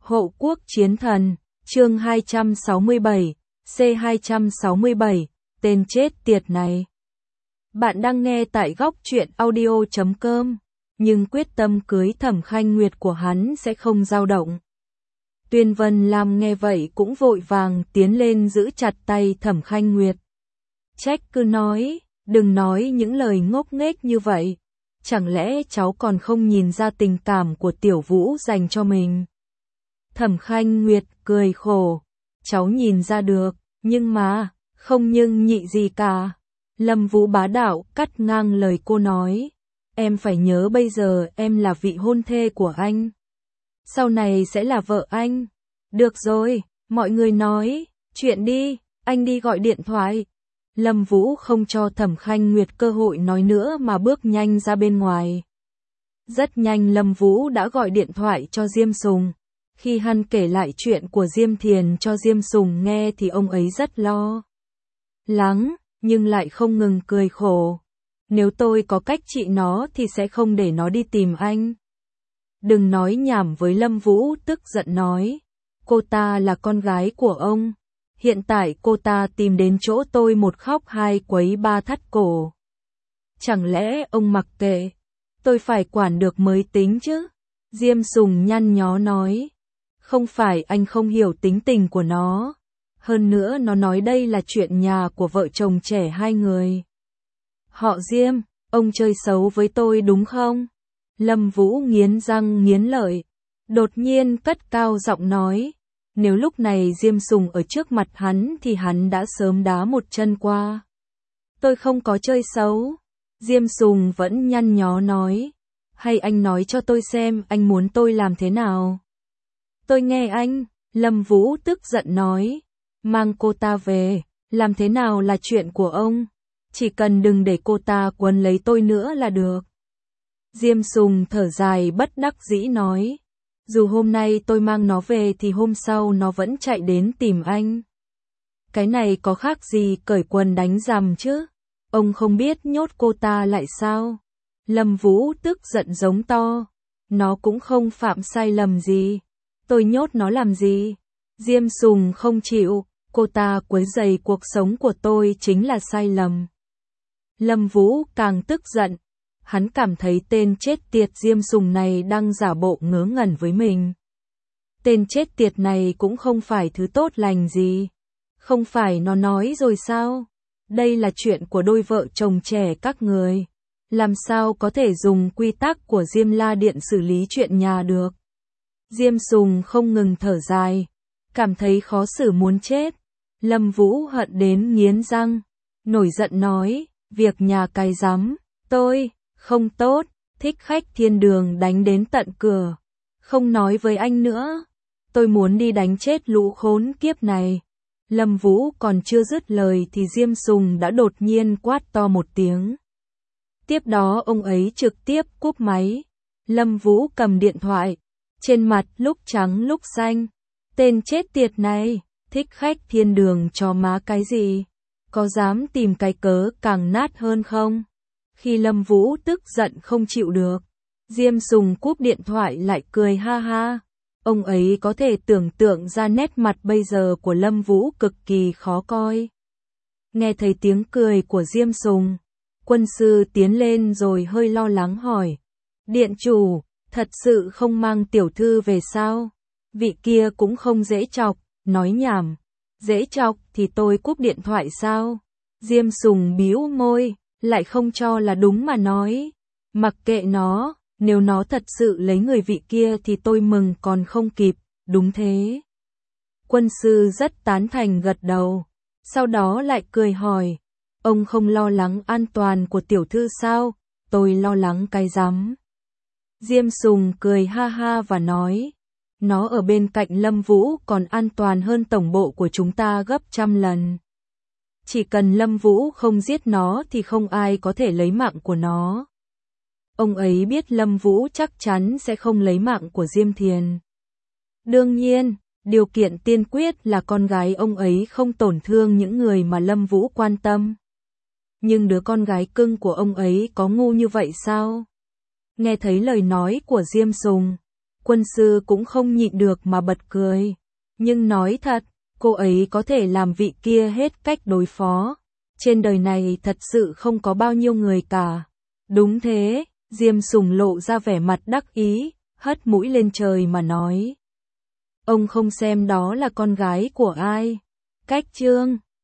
Hộ quốc chiến thần, chương 267, C267, tên chết tiệt này. Bạn đang nghe tại góc truyện audio.com, nhưng quyết tâm cưới Thẩm Khanh Nguyệt của hắn sẽ không dao động. Tuyên Vân Lam nghe vậy cũng vội vàng tiến lên giữ chặt tay Thẩm Khanh Nguyệt. Trách cứ nói, đừng nói những lời ngốc nghếch như vậy, chẳng lẽ cháu còn không nhìn ra tình cảm của Tiểu Vũ dành cho mình? Thẩm Khanh Nguyệt cười khổ, cháu nhìn ra được, nhưng mà, không nhưng nhị gì cả. Lâm Vũ bá đạo cắt ngang lời cô nói, em phải nhớ bây giờ em là vị hôn thê của anh. Sau này sẽ là vợ anh. Được rồi, mọi người nói, chuyện đi, anh đi gọi điện thoại. Lâm Vũ không cho Thẩm Khanh Nguyệt cơ hội nói nữa mà bước nhanh ra bên ngoài. Rất nhanh Lâm Vũ đã gọi điện thoại cho Diêm Sùng. Khi hắn kể lại chuyện của Diêm Thiền cho Diêm Sùng nghe thì ông ấy rất lo lắng, nhưng lại không ngừng cười khổ. Nếu tôi có cách trị nó thì sẽ không để nó đi tìm anh. Đừng nói nhảm với Lâm Vũ, tức giận nói. Cô ta là con gái của ông. Hiện tại cô ta tìm đến chỗ tôi một khóc hai quấy ba thắt cổ. Chẳng lẽ ông mặc kệ? Tôi phải quản được mới tính chứ. Diêm Sùng nhăn nhó nói. Không phải anh không hiểu tính tình của nó. Hơn nữa nó nói đây là chuyện nhà của vợ chồng trẻ hai người. Họ Diêm, ông chơi xấu với tôi đúng không? Lâm Vũ nghiến răng nghiến lợi. Đột nhiên cất cao giọng nói. Nếu lúc này Diêm Sùng ở trước mặt hắn thì hắn đã sớm đá một chân qua. Tôi không có chơi xấu. Diêm Sùng vẫn nhăn nhó nói. Hay anh nói cho tôi xem anh muốn tôi làm thế nào? Tôi nghe anh, Lâm Vũ tức giận nói. Mang cô ta về, làm thế nào là chuyện của ông. Chỉ cần đừng để cô ta quấn lấy tôi nữa là được. Diêm Sùng thở dài bất đắc dĩ nói. Dù hôm nay tôi mang nó về thì hôm sau nó vẫn chạy đến tìm anh. Cái này có khác gì cởi quần đánh rằm chứ? Ông không biết nhốt cô ta lại sao? Lâm Vũ tức giận giống to. Nó cũng không phạm sai lầm gì. Tôi nhốt nó làm gì? Diêm Sùng không chịu. Cô ta quấy rầy cuộc sống của tôi chính là sai lầm. Lâm Vũ càng tức giận. Hắn cảm thấy tên chết tiệt Diêm Sùng này đang giả bộ ngớ ngẩn với mình. Tên chết tiệt này cũng không phải thứ tốt lành gì. Không phải nó nói rồi sao? Đây là chuyện của đôi vợ chồng trẻ các người. Làm sao có thể dùng quy tắc của Diêm La Điện xử lý chuyện nhà được? Diêm Sùng không ngừng thở dài. Cảm thấy khó xử muốn chết. Lâm Vũ hận đến nghiến răng. Nổi giận nói, việc nhà cái rắm, tôi không tốt, thích khách thiên đường đánh đến tận cửa. Không nói với anh nữa. Tôi muốn đi đánh chết lũ khốn kiếp này. Lâm Vũ còn chưa dứt lời thì Diêm Sùng đã đột nhiên quát to một tiếng. Tiếp đó ông ấy trực tiếp cúp máy. Lâm Vũ cầm điện thoại. Trên mặt lúc trắng lúc xanh. Tên chết tiệt này, thích khách thiên đường cho má cái gì? Có dám tìm cái cớ càng nát hơn không? Khi Lâm Vũ tức giận không chịu được, Diêm Sùng cúp điện thoại lại cười ha ha. Ông ấy có thể tưởng tượng ra nét mặt bây giờ của Lâm Vũ cực kỳ khó coi. Nghe thấy tiếng cười của Diêm Sùng, quân sư tiến lên rồi hơi lo lắng hỏi. Điện chủ, thật sự không mang tiểu thư về sao? Vị kia cũng không dễ chọc, nói nhảm. Dễ chọc thì tôi cúp điện thoại sao? Diêm Sùng bĩu môi. Lại không cho là đúng mà nói. Mặc kệ nó, nếu nó thật sự lấy người vị kia thì tôi mừng còn không kịp, đúng thế. Quân sư rất tán thành gật đầu, sau đó lại cười hỏi. Ông không lo lắng an toàn của tiểu thư sao? Tôi lo lắng cái rắm. Diêm Sùng cười ha ha và nói. Nó ở bên cạnh Lâm Vũ còn an toàn hơn tổng bộ của chúng ta gấp trăm lần. Chỉ cần Lâm Vũ không giết nó thì không ai có thể lấy mạng của nó. Ông ấy biết Lâm Vũ chắc chắn sẽ không lấy mạng của Diêm Thiền. Đương nhiên, điều kiện tiên quyết là con gái ông ấy không tổn thương những người mà Lâm Vũ quan tâm. Nhưng đứa con gái cưng của ông ấy có ngu như vậy sao? Nghe thấy lời nói của Diêm Sùng, Quân sư cũng không nhịn được mà bật cười. Nhưng nói thật, cô ấy có thể làm vị kia hết cách đối phó. Trên đời này thật sự không có bao nhiêu người cả. Đúng thế, Diêm Sùng lộ ra vẻ mặt đắc ý, hất mũi lên trời mà nói. Ông không xem đó là con gái của ai. Cách Trương.